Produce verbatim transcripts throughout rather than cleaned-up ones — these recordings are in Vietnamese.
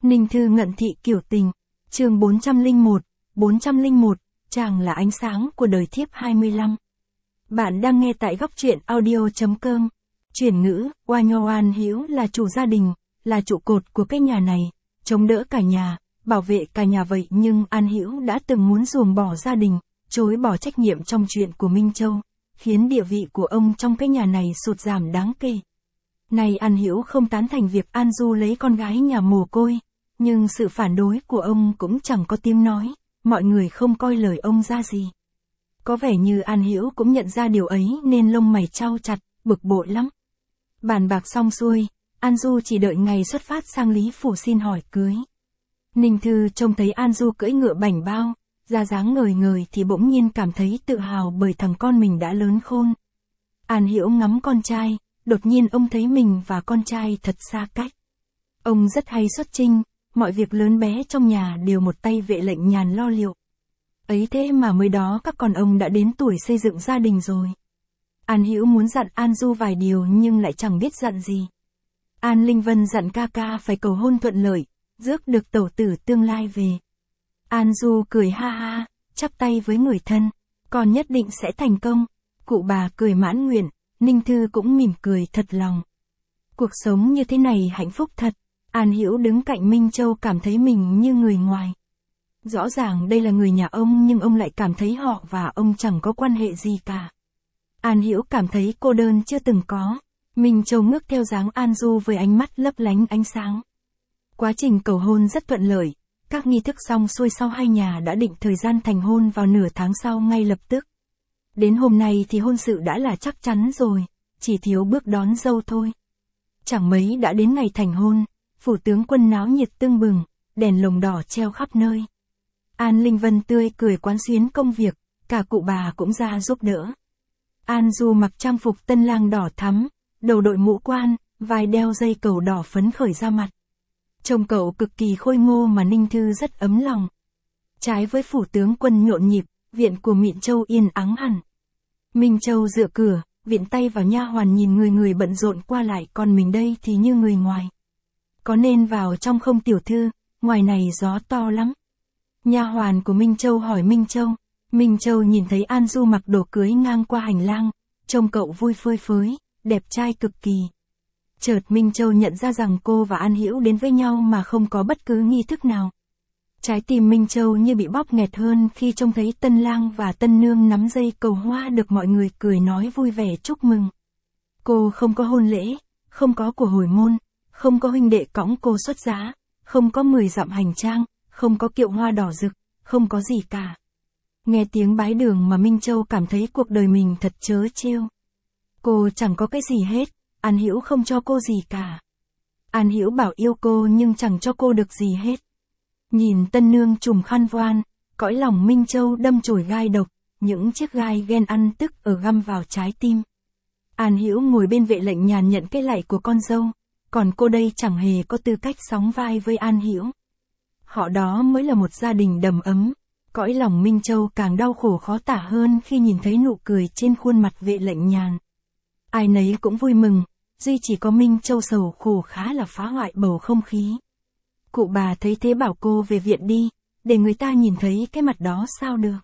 Ninh Thư Ngận Thị Kiểu Tình, chương bốn trăm lẻ một, bốn trăm lẻ một, chàng là ánh sáng của đời thiếp hai mươi lăm. Bạn đang nghe tại góc truyện audio.com. Chuyển ngữ, Oanh Oan Hữu là chủ gia đình, là trụ cột của cái nhà này, chống đỡ cả nhà, bảo vệ cả nhà vậy nhưng An Hữu đã từng muốn ruồng bỏ gia đình, chối bỏ trách nhiệm trong chuyện của Minh Châu, khiến địa vị của ông trong cái nhà này sụt giảm đáng kể. Nay An Hữu không tán thành việc An Du lấy con gái nhà mồ côi, nhưng sự phản đối của ông cũng chẳng có tiếng nói, mọi người không coi lời ông ra gì. Có vẻ như An Hữu cũng nhận ra điều ấy nên lông mày chau chặt, bực bội lắm. Bàn bạc xong xuôi, An Du chỉ đợi ngày xuất phát sang Lý Phủ xin hỏi cưới. Ninh Thư trông thấy An Du cưỡi ngựa bảnh bao, ra dáng ngời ngời thì bỗng nhiên cảm thấy tự hào bởi thằng con mình đã lớn khôn. An Hữu ngắm con trai, đột nhiên ông thấy mình và con trai thật xa cách. Ông rất hay xuất chinh, mọi việc lớn bé trong nhà đều một tay vệ lệnh nhàn lo liệu. Ấy thế mà mới đó các con ông đã đến tuổi xây dựng gia đình rồi. An Hữu muốn dặn An Du vài điều nhưng lại chẳng biết dặn gì. An Linh Vân dặn ca ca phải cầu hôn thuận lợi, rước được tẩu tử tương lai về. An Du cười ha ha, chắp tay với người thân, con nhất định sẽ thành công. Cụ bà cười mãn nguyện, Ninh Thư cũng mỉm cười thật lòng. Cuộc sống như thế này hạnh phúc thật. An Hữu đứng cạnh Minh Châu cảm thấy mình như người ngoài. Rõ ràng đây là người nhà ông nhưng ông lại cảm thấy họ và ông chẳng có quan hệ gì cả. An Hữu cảm thấy cô đơn chưa từng có. Minh Châu ngước theo dáng An Du với ánh mắt lấp lánh ánh sáng. Quá trình cầu hôn rất thuận lợi, các nghi thức xong xuôi sau hai nhà đã định thời gian thành hôn vào nửa tháng sau ngay lập tức. Đến hôm nay thì hôn sự đã là chắc chắn rồi, chỉ thiếu bước đón dâu thôi. Chẳng mấy đã đến ngày thành hôn, phủ tướng quân náo nhiệt tưng bừng, đèn lồng đỏ treo khắp nơi. An Linh Vân tươi cười quán xuyến công việc, cả cụ bà cũng ra giúp đỡ. An Du mặc trang phục tân lang đỏ thắm, đầu đội mũ quan, vai đeo dây cẩu đỏ phấn khởi ra mặt. Trông cậu cực kỳ khôi ngô mà Ninh Thư rất ấm lòng. Trái với phủ tướng quân nhộn nhịp, viện của Mịn Châu yên ắng hẳn. Minh Châu dựa cửa, viện tay vào nha hoàn nhìn người người bận rộn qua lại, còn mình đây thì như người ngoài. Có nên vào trong không tiểu thư, ngoài này gió to lắm. Nha hoàn của Minh Châu hỏi Minh Châu. Minh Châu nhìn thấy An Du mặc đồ cưới ngang qua hành lang, trông cậu vui phơi phới, đẹp trai cực kỳ. Chợt Minh Châu nhận ra rằng cô và An Hữu đến với nhau mà không có bất cứ nghi thức nào. Trái tim Minh Châu như bị bóp nghẹt hơn khi trông thấy tân lang và tân nương nắm dây cầu hoa được mọi người cười nói vui vẻ chúc mừng. Cô không có hôn lễ, không có của hồi môn, không có huynh đệ cõng cô xuất giá, không có mười dặm hành trang, không có kiệu hoa đỏ rực, không có gì cả. Nghe tiếng bái đường mà Minh Châu cảm thấy cuộc đời mình thật trớ trêu. Cô chẳng có cái gì hết, An Hữu không cho cô gì cả. An Hữu bảo yêu cô nhưng chẳng cho cô được gì hết. Nhìn tân nương trùm khăn voan, cõi lòng Minh Châu đâm chồi gai độc, những chiếc gai ghen ăn tức ở găm vào trái tim. An Hữu ngồi bên vệ lệnh nhàn nhận cái lạy của con dâu, còn cô đây chẳng hề có tư cách sóng vai với An Hữu. Họ đó mới là một gia đình đầm ấm. Cõi lòng Minh Châu càng đau khổ khó tả hơn khi nhìn thấy nụ cười trên khuôn mặt vệ lệnh nhàn. Ai nấy cũng vui mừng, duy chỉ có Minh Châu sầu khổ khá là phá hoại bầu không khí. Cụ bà thấy thế bảo cô về viện đi, để người ta nhìn thấy cái mặt đó sao được.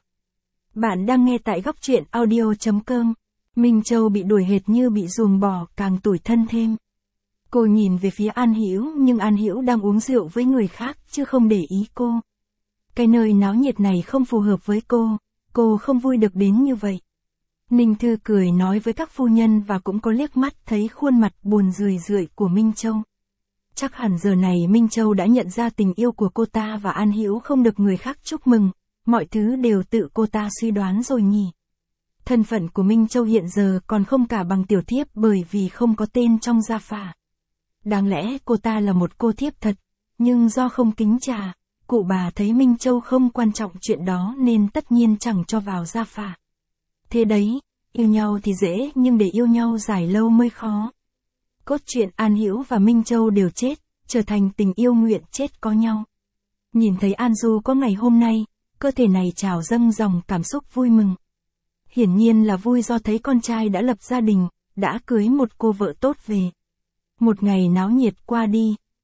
Bạn đang nghe tại góc truyện audio.com. Minh Châu bị đuổi hệt như bị ruồng bỏ, càng tủi thân thêm. Cô nhìn về phía An Hữu nhưng An Hữu đang uống rượu với người khác chứ không để ý cô. Cái nơi náo nhiệt này không phù hợp với cô, cô không vui được đến như vậy. Ninh Thư cười nói với các phu nhân và cũng có liếc mắt thấy khuôn mặt buồn rười rượi của Minh Châu. Chắc hẳn giờ này Minh Châu đã nhận ra tình yêu của cô ta và An Hữu không được người khác chúc mừng, mọi thứ đều tự cô ta suy đoán rồi nhỉ. Thân phận của Minh Châu hiện giờ còn không cả bằng tiểu thiếp bởi vì không có tên trong gia phả. Đáng lẽ cô ta là một cô thiếp thật, nhưng do không kính trà, cụ bà thấy Minh Châu không quan trọng chuyện đó nên tất nhiên chẳng cho vào gia phả. Thế đấy, yêu nhau thì dễ nhưng để yêu nhau dài lâu mới khó. Cốt truyện An Hữu và Minh Châu đều chết, trở thành tình yêu nguyện chết có nhau. Nhìn thấy An Du có ngày hôm nay, cơ thể này trào dâng dòng cảm xúc vui mừng. Hiển nhiên là vui do thấy con trai đã lập gia đình, đã cưới một cô vợ tốt về. Một ngày náo nhiệt qua đi,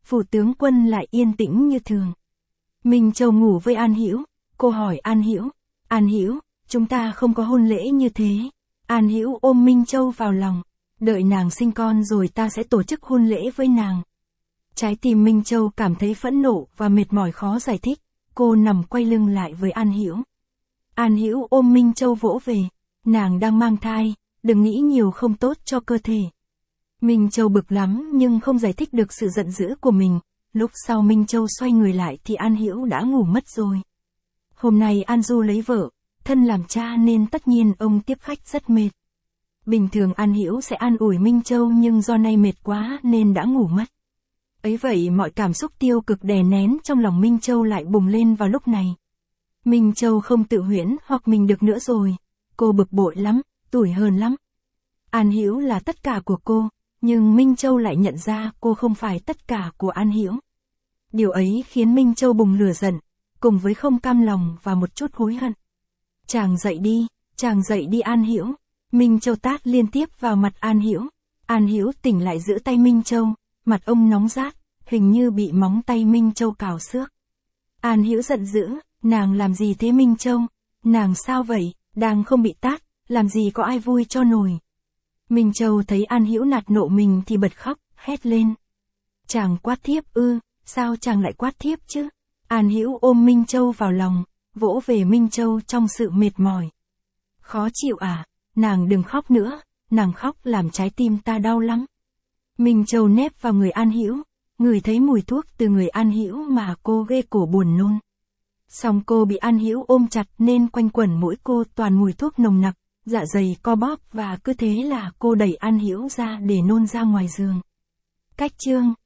phủ tướng quân lại yên tĩnh như thường. Minh Châu ngủ với An Hữu, cô hỏi An Hữu, An Hữu, chúng ta không có hôn lễ như thế. An Hữu ôm Minh Châu vào lòng, đợi nàng sinh con rồi ta sẽ tổ chức hôn lễ với nàng. Trái tim Minh Châu cảm thấy phẫn nộ và mệt mỏi khó giải thích, cô nằm quay lưng lại với An Hữu. An Hữu ôm Minh Châu vỗ về, nàng đang mang thai, đừng nghĩ nhiều không tốt cho cơ thể. Minh Châu bực lắm nhưng không giải thích được sự giận dữ của mình, lúc sau Minh Châu xoay người lại thì An Hữu đã ngủ mất rồi. Hôm nay An Du lấy vợ, thân làm cha nên tất nhiên ông tiếp khách rất mệt. Bình thường An Hữu sẽ an ủi Minh Châu nhưng do nay mệt quá nên đã ngủ mất. Ấy vậy mọi cảm xúc tiêu cực đè nén trong lòng Minh Châu lại bùng lên vào lúc này. Minh Châu không tự huyễn hoặc mình được nữa rồi, cô bực bội lắm, tủi hờn lắm. An Hữu là tất cả của cô, nhưng Minh Châu lại nhận ra cô không phải tất cả của An Hữu. Điều ấy khiến Minh Châu bùng lửa giận, cùng với không cam lòng và một chút hối hận. Chàng dậy đi, chàng dậy đi An Hữu. Minh Châu tát liên tiếp vào mặt An Hữu. An Hữu tỉnh lại giữ tay Minh Châu, mặt ông nóng rát, hình như bị móng tay Minh Châu cào xước. An Hữu giận dữ, nàng làm gì thế Minh Châu? Nàng sao vậy, đang không bị tát, làm gì có ai vui cho nổi. Minh Châu thấy An Hữu nạt nộ mình thì bật khóc, hét lên. Chàng quát thiếp ư, sao chàng lại quát thiếp chứ? An Hữu ôm Minh Châu vào lòng, vỗ về Minh Châu trong sự mệt mỏi. Khó chịu à, nàng đừng khóc nữa, nàng khóc làm trái tim ta đau lắm. Minh Châu nép vào người An Hữu, ngửi thấy mùi thuốc từ người An Hữu mà cô ghê cổ buồn nôn. Song cô bị An Hữu ôm chặt nên quanh quẩn mỗi cô toàn mùi thuốc nồng nặc, dạ dày co bóp và cứ thế là cô đẩy An Hữu ra để nôn ra ngoài giường. Cách chương